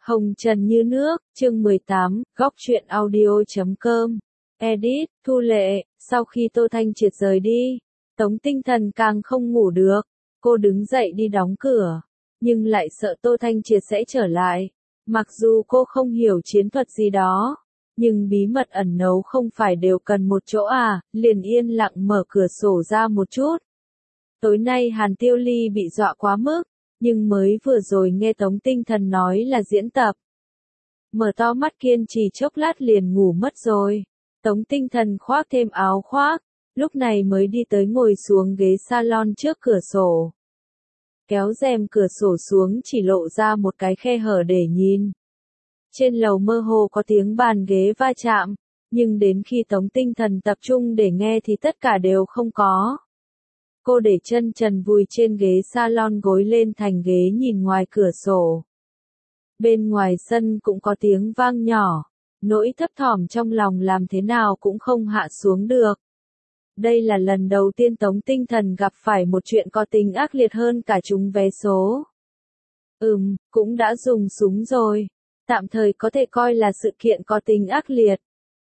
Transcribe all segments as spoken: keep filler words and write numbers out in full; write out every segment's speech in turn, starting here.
Hồng trần như nước, chương mười tám, góc truyện audio chấm com. Edit, Thu Lệ, sau khi Tô Thanh Triệt rời đi, Tống Tinh Thần càng không ngủ được, cô đứng dậy đi đóng cửa, nhưng lại sợ Tô Thanh Triệt sẽ trở lại. Mặc dù cô không hiểu chiến thuật gì đó, nhưng bí mật ẩn nấu không phải đều cần một chỗ à, liền yên lặng mở cửa sổ ra một chút. Tối nay Hàn Tiêu Ly bị dọa quá mức, nhưng mới vừa rồi nghe Tống Tinh Thần nói là diễn tập. Mở to mắt kiên trì chốc lát liền ngủ mất rồi. Tống Tinh Thần khoác thêm áo khoác, lúc này mới đi tới ngồi xuống ghế salon trước cửa sổ. Kéo rèm cửa sổ xuống chỉ lộ ra một cái khe hở để nhìn. Trên lầu mơ hồ có tiếng bàn ghế va chạm, nhưng đến khi Tống Tinh Thần tập trung để nghe thì tất cả đều không có. Cô để chân trần vùi trên ghế salon gối lên thành ghế nhìn ngoài cửa sổ. Bên ngoài sân cũng có tiếng vang nhỏ, nỗi thấp thỏm trong lòng làm thế nào cũng không hạ xuống được. Đây là lần đầu tiên Tống Tinh Thần gặp phải một chuyện có tính ác liệt hơn cả trúng vé số. Ừm, cũng đã dùng súng rồi, tạm thời có thể coi là sự kiện có tính ác liệt.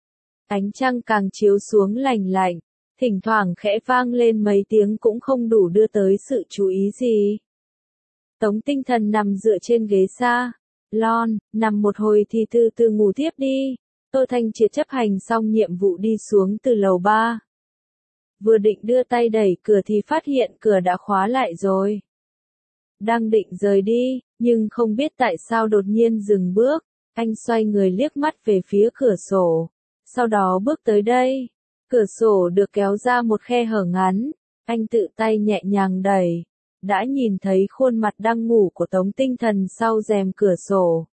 Ánh trăng càng chiếu xuống lành lạnh. Thỉnh thoảng khẽ vang lên mấy tiếng cũng không đủ đưa tới sự chú ý gì. Tống Tinh Thần nằm dựa trên ghế salon, nằm một hồi thì từ từ ngủ tiếp đi. Tô Thanh Triệt chấp hành xong nhiệm vụ đi xuống từ lầu ba. Vừa định đưa tay đẩy cửa thì phát hiện cửa đã khóa lại rồi. Đang định rời đi, nhưng không biết tại sao đột nhiên dừng bước. Anh xoay người liếc mắt về phía cửa sổ, sau đó bước tới đây. Cửa sổ được kéo ra một khe hở ngắn, anh tự tay nhẹ nhàng đẩy, đã nhìn thấy khuôn mặt đang ngủ của Tống Tinh Thần sau rèm cửa sổ.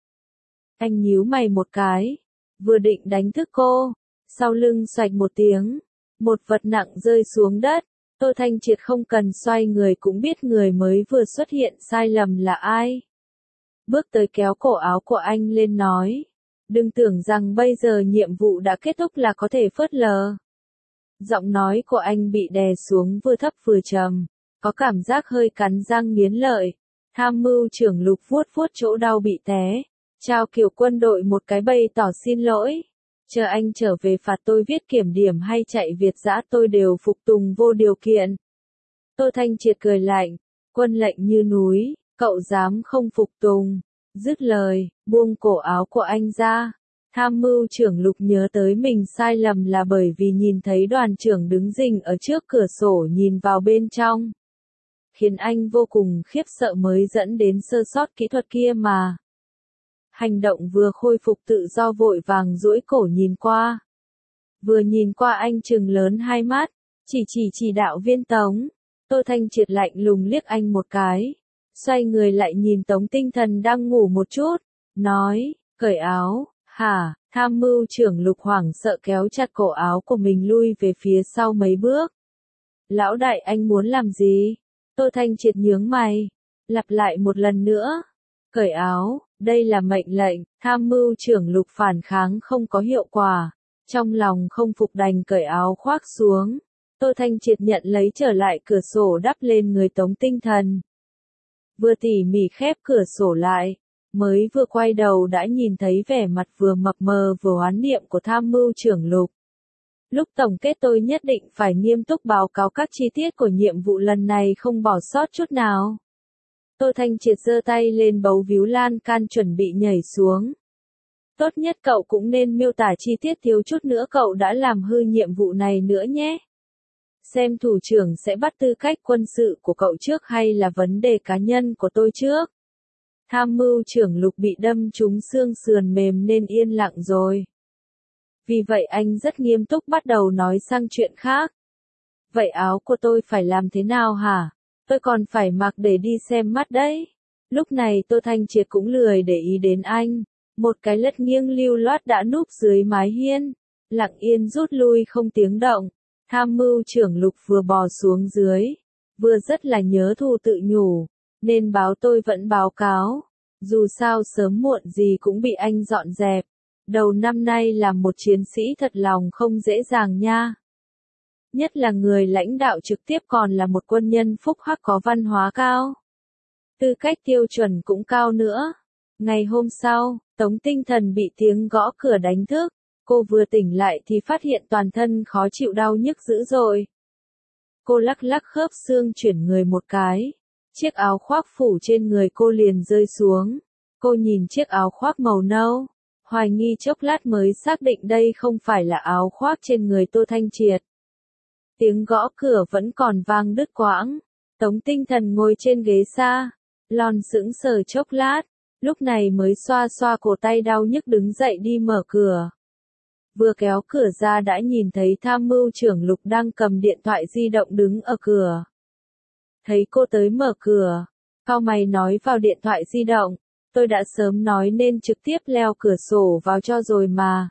Anh nhíu mày một cái, vừa định đánh thức cô, sau lưng xoạch một tiếng, một vật nặng rơi xuống đất. Tô Thanh Triệt không cần xoay người cũng biết người mới vừa xuất hiện sai lầm là ai. Bước tới kéo cổ áo của anh lên nói, đừng tưởng rằng bây giờ nhiệm vụ đã kết thúc là có thể phớt lờ. Giọng nói của anh bị đè xuống vừa thấp vừa trầm, có cảm giác hơi cắn răng nghiến lợi. Tham mưu trưởng Lục vuốt vuốt chỗ đau bị té, trao kiểu quân đội một cái bày tỏ xin lỗi. Chờ anh trở về phạt tôi viết kiểm điểm hay chạy Việt dã tôi đều phục tùng vô điều kiện. Tô Thanh Triệt cười lạnh, quân lệnh như núi, cậu dám không phục tùng. Dứt lời, buông cổ áo của anh ra. Tham mưu trưởng Lục nhớ tới mình sai lầm là bởi vì nhìn thấy đoàn trưởng đứng rình ở trước cửa sổ nhìn vào bên trong. Khiến anh vô cùng khiếp sợ mới dẫn đến sơ sót kỹ thuật kia mà. Hành động vừa khôi phục tự do vội vàng duỗi cổ nhìn qua. Vừa nhìn qua anh trừng lớn hai mắt, chỉ chỉ chỉ đạo viên Tống. Tô Thanh Triệt lạnh lùng liếc anh một cái. Xoay người lại nhìn Tống Tinh Thần đang ngủ một chút, nói, cởi áo. Hả, tham mưu trưởng Lục hoảng sợ kéo chặt cổ áo của mình lui về phía sau mấy bước. Lão đại anh muốn làm gì? Tô Thanh Triệt nhướng mày, lặp lại một lần nữa. Cởi áo, đây là mệnh lệnh, tham mưu trưởng Lục phản kháng không có hiệu quả. Trong lòng không phục đành cởi áo khoác xuống. Tô Thanh Triệt nhận lấy trở lại cửa sổ đắp lên người Tống Tinh Thần. Vừa tỉ mỉ khép cửa sổ lại. Mới vừa quay đầu đã nhìn thấy vẻ mặt vừa mập mờ vừa oán niệm của tham mưu trưởng Lục. Lúc tổng kết tôi nhất định phải nghiêm túc báo cáo các chi tiết của nhiệm vụ lần này không bỏ sót chút nào. Tô Thanh Triệt giơ tay lên bấu víu lan can chuẩn bị nhảy xuống. Tốt nhất cậu cũng nên miêu tả chi tiết thiếu chút nữa cậu đã làm hư nhiệm vụ này nữa nhé. Xem thủ trưởng sẽ bắt tư cách quân sự của cậu trước hay là vấn đề cá nhân của tôi trước. Tham mưu trưởng Lục bị đâm trúng xương sườn mềm nên yên lặng rồi. Vì vậy anh rất nghiêm túc bắt đầu nói sang chuyện khác. Vậy áo của tôi phải làm thế nào hả? Tôi còn phải mặc để đi xem mắt đấy. Lúc này Tô Thanh Triệt cũng lười để ý đến anh. Một cái lất nghiêng lưu loát đã núp dưới mái hiên. Lặng yên rút lui không tiếng động. Tham mưu trưởng Lục vừa bò xuống dưới. Vừa rất là nhớ thù tự nhủ. Nên báo tôi vẫn báo cáo. Dù sao sớm muộn gì cũng bị anh dọn dẹp. Đầu năm nay làm một chiến sĩ thật lòng không dễ dàng nha. Nhất là người lãnh đạo trực tiếp còn là một quân nhân phúc hắc có văn hóa cao. Tư cách tiêu chuẩn cũng cao nữa. Ngày hôm sau, Tống Tinh Thần bị tiếng gõ cửa đánh thức. Cô vừa tỉnh lại thì phát hiện toàn thân khó chịu đau nhức dữ dội. Cô lắc lắc khớp xương chuyển người một cái. Chiếc áo khoác phủ trên người cô liền rơi xuống. Cô nhìn chiếc áo khoác màu nâu. Hoài nghi chốc lát mới xác định đây không phải là áo khoác trên người Tô Thanh Triệt. Tiếng gõ cửa vẫn còn vang đứt quãng. Tống Tinh Thần ngồi trên ghế xa. Lon sững sờ chốc lát. Lúc này mới xoa xoa cổ tay đau nhức đứng dậy đi mở cửa. Vừa kéo cửa ra đã nhìn thấy tham mưu trưởng Lục đang cầm điện thoại di động đứng ở cửa. Thấy cô tới mở cửa, cau mày nói vào điện thoại di động, tôi đã sớm nói nên trực tiếp leo cửa sổ vào cho rồi mà.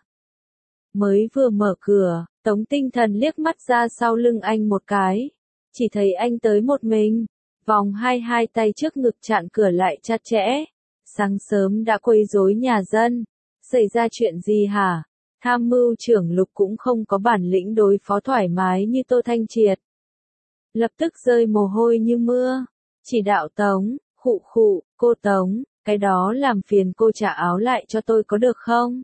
Mới vừa mở cửa, Tống Tinh Thần liếc mắt ra sau lưng anh một cái, chỉ thấy anh tới một mình, vòng hai hai tay trước ngực chặn cửa lại chặt chẽ. Sáng sớm đã quấy rối nhà dân, xảy ra chuyện gì hả? Tham mưu trưởng Lục cũng không có bản lĩnh đối phó thoải mái như Tô Thanh Triệt. Lập tức rơi mồ hôi như mưa, chỉ đạo Tống, khụ khụ, cô Tống, cái đó làm phiền cô trả áo lại cho tôi có được không?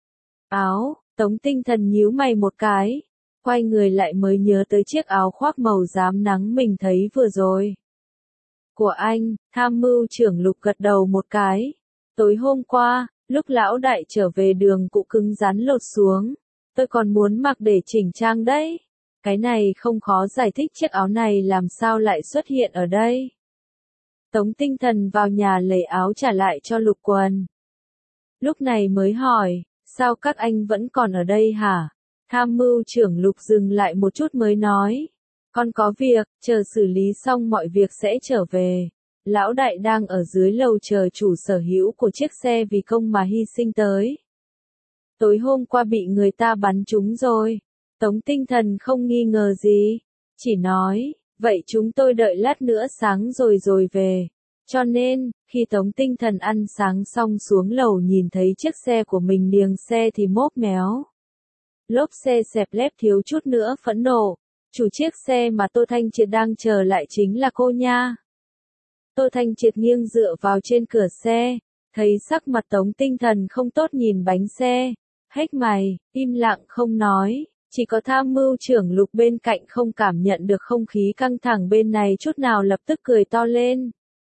Áo, Tống Tinh Thần nhíu mày một cái, quay người lại mới nhớ tới chiếc áo khoác màu rám nắng mình thấy vừa rồi. Của anh, tham mưu trưởng Lục gật đầu một cái. Tối hôm qua, lúc lão đại trở về đường cụ cứng rắn lột xuống. Tôi còn muốn mặc để chỉnh trang đấy. Cái này không khó giải thích chiếc áo này làm sao lại xuất hiện ở đây. Tống Tinh Thần vào nhà lấy áo trả lại cho Lục quần. Lúc này mới hỏi, sao các anh vẫn còn ở đây hả? Tham mưu trưởng Lục dừng lại một chút mới nói. Con có việc, chờ xử lý xong mọi việc sẽ trở về. Lão đại đang ở dưới lầu chờ chủ sở hữu của chiếc xe vì công mà hy sinh tới. Tối hôm qua bị người ta bắn trúng rồi. Tống Tinh Thần không nghi ngờ gì. Chỉ nói, vậy chúng tôi đợi lát nữa sáng rồi rồi về. Cho nên, khi Tống Tinh Thần ăn sáng xong xuống lầu nhìn thấy chiếc xe của mình niềng xe thì mốp méo. Lốp xe xẹp lép thiếu chút nữa phẫn nộ. Chủ chiếc xe mà Tô Thanh Triệt đang chờ lại chính là cô nha. Tô Thanh Triệt nghiêng dựa vào trên cửa xe, thấy sắc mặt Tống Tinh Thần không tốt nhìn bánh xe, hếch mày, im lặng không nói, chỉ có tham mưu trưởng Lục bên cạnh không cảm nhận được không khí căng thẳng bên này chút nào lập tức cười to lên.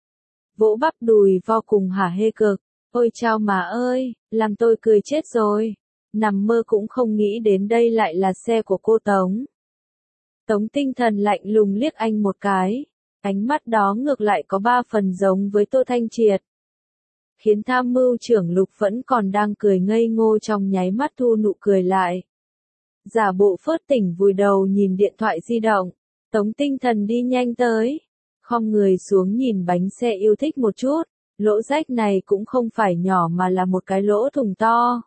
Vỗ bắp đùi vô cùng hả hê cực, ôi chao mà ơi, làm tôi cười chết rồi, nằm mơ cũng không nghĩ đến đây lại là xe của cô Tống. Tống Tinh Thần lạnh lùng liếc anh một cái. Ánh mắt đó ngược lại có ba phần giống với Tô Thanh Triệt. Khiến tham mưu trưởng Lục vẫn còn đang cười ngây ngô trong nháy mắt thu nụ cười lại. Giả bộ phớt tỉnh vùi đầu nhìn điện thoại di động. Tống Tinh Thần đi nhanh tới. Khom người xuống nhìn bánh xe yêu thích một chút. Lỗ rách này cũng không phải nhỏ mà là một cái lỗ thủng to.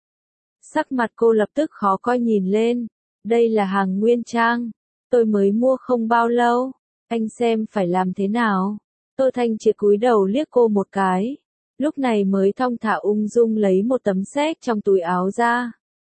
Sắc mặt cô lập tức khó coi nhìn lên. Đây là hàng nguyên trang. Tôi mới mua không bao lâu. Anh xem phải làm thế nào? Tô Thanh Triệt cúi đầu liếc cô một cái. Lúc này mới thong thả ung dung lấy một tấm séc trong túi áo ra.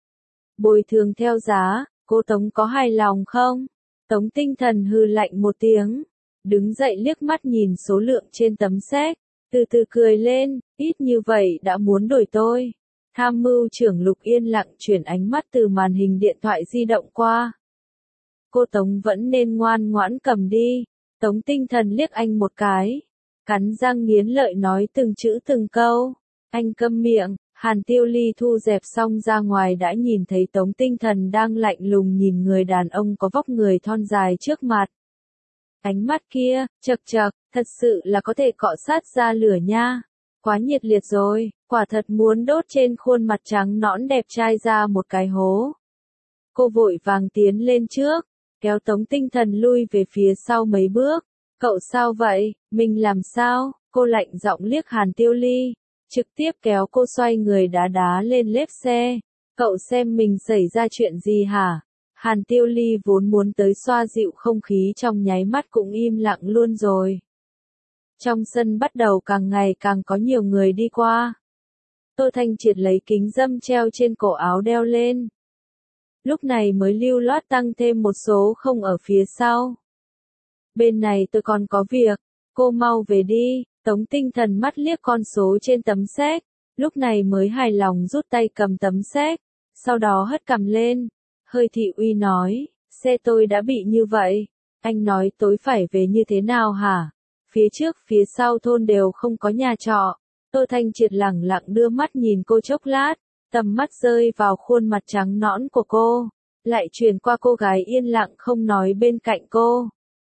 Bồi thường theo giá, cô Tống có hài lòng không? Tống Tinh Thần hừ lạnh một tiếng. Đứng dậy liếc mắt nhìn số lượng trên tấm séc. Từ từ cười lên, ít như vậy đã muốn đổi tôi. Tham mưu trưởng Lục yên lặng chuyển ánh mắt từ màn hình điện thoại di động qua. Cô Tống vẫn nên ngoan ngoãn cầm đi. Tống Tinh Thần liếc anh một cái. Cắn răng nghiến lợi nói từng chữ từng câu. Anh câm miệng. Hàn Tiêu Ly thu dẹp xong ra ngoài đã nhìn thấy Tống Tinh Thần đang lạnh lùng nhìn người đàn ông có vóc người thon dài trước mặt. Ánh mắt kia, chật chật, thật sự là có thể cọ sát ra lửa nha. Quá nhiệt liệt rồi, quả thật muốn đốt trên khuôn mặt trắng nõn đẹp trai ra một cái hố. Cô vội vàng tiến lên trước, kéo Tống Tinh Thần lui về phía sau mấy bước. Cậu sao vậy, mình làm sao? Cô lạnh giọng liếc Hàn Tiêu Ly, trực tiếp kéo cô xoay người đá đá lên lốp xe. Cậu xem mình xảy ra chuyện gì hả? Hàn Tiêu Ly vốn muốn tới xoa dịu không khí trong nháy mắt cũng im lặng luôn rồi. Trong sân bắt đầu càng ngày càng có nhiều người đi qua. Tô Thanh Triệt lấy kính râm treo trên cổ áo đeo lên. Lúc này mới lưu loát tăng thêm một số không ở phía sau. Bên này tôi còn có việc, cô mau về đi, Tống Tinh Thần mắt liếc con số trên tấm séc, lúc này mới hài lòng rút tay cầm tấm séc, sau đó hất cằm lên, hơi thị uy nói, xe tôi đã bị như vậy, anh nói tối phải về như thế nào hả? Phía trước phía sau thôn đều không có nhà trọ. Tô Thanh Triệt lẳng lặng đưa mắt nhìn cô chốc lát, tầm mắt rơi vào khuôn mặt trắng nõn của cô, lại truyền qua cô gái yên lặng không nói bên cạnh cô.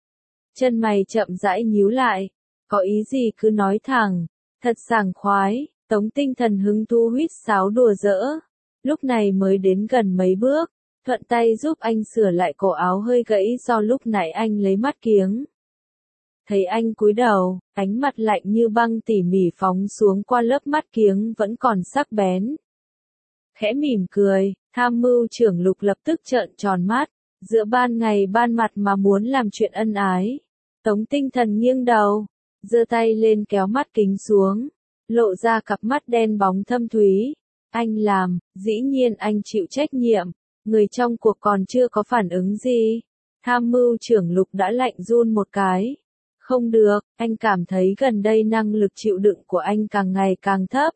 Chân mày chậm rãi nhíu lại, có ý gì cứ nói thẳng, thật sảng khoái. Tống Tinh Thần hứng thú huýt sáo đùa giỡn, lúc này mới đến gần mấy bước, thuận tay giúp anh sửa lại cổ áo hơi gãy do lúc nãy anh lấy mắt kiếng. Thấy anh cúi đầu, ánh mặt lạnh như băng tỉ mỉ phóng xuống qua lớp mắt kiếng vẫn còn sắc bén. Khẽ mỉm cười, tham mưu trưởng Lục lập tức trợn tròn mắt, giữa ban ngày ban mặt mà muốn làm chuyện ân ái. Tống Tinh Thần nghiêng đầu, giơ tay lên kéo mắt kính xuống, lộ ra cặp mắt đen bóng thâm thúy. Anh làm, dĩ nhiên anh chịu trách nhiệm, người trong cuộc còn chưa có phản ứng gì. Tham mưu trưởng Lục đã lạnh run một cái. Không được, anh cảm thấy gần đây năng lực chịu đựng của anh càng ngày càng thấp.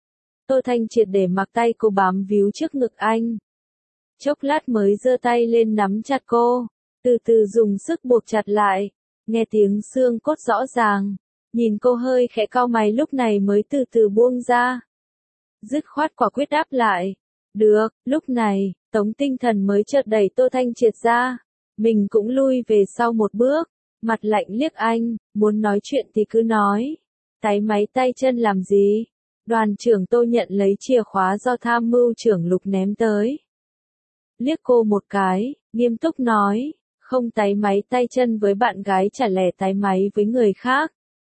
Tô Thanh Triệt để mặc tay cô bám víu trước ngực anh. Chốc lát mới giơ tay lên nắm chặt cô, từ từ dùng sức buộc chặt lại, nghe tiếng xương cốt rõ ràng, nhìn cô hơi khẽ cau mày lúc này mới từ từ buông ra. Dứt khoát quả quyết đáp lại. Được, lúc này, Tống Tinh Thần mới chợt đẩy Tô Thanh Triệt ra, mình cũng lui về sau một bước, mặt lạnh liếc anh, muốn nói chuyện thì cứ nói. Táy máy tay chân làm gì? Đoàn trưởng Tô nhận lấy chìa khóa do tham mưu trưởng Lục ném tới. Liếc cô một cái, nghiêm túc nói, không táy máy tay chân với bạn gái chả lẽ táy máy với người khác.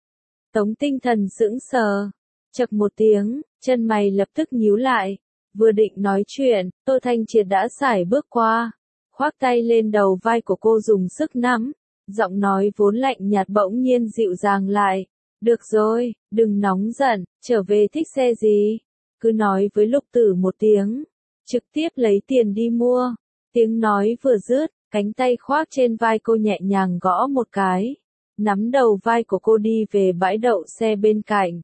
Tống Tinh Thần sững sờ, chậc một tiếng, chân mày lập tức nhíu lại, vừa định nói chuyện, Tô Thanh Triệt đã sải bước qua, khoác tay lên đầu vai của cô dùng sức nắm, giọng nói vốn lạnh nhạt bỗng nhiên dịu dàng lại. Được rồi, đừng nóng giận, trở về thích xe gì, cứ nói với Lục Tử một tiếng, trực tiếp lấy tiền đi mua. Tiếng nói vừa dứt, cánh tay khoác trên vai cô nhẹ nhàng gõ một cái, nắm đầu vai của cô đi về bãi đậu xe bên cạnh.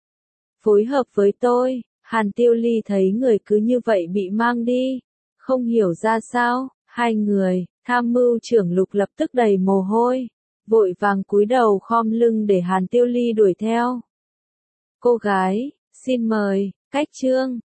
Phối hợp với tôi, Hàn Tiêu Ly thấy người cứ như vậy bị mang đi, không hiểu ra sao, hai người, tham mưu trưởng Lục lập tức đầy mồ hôi, vội vàng cúi đầu khom lưng để Hàn Tiêu Ly đuổi theo. Cô gái, xin mời, cách chương.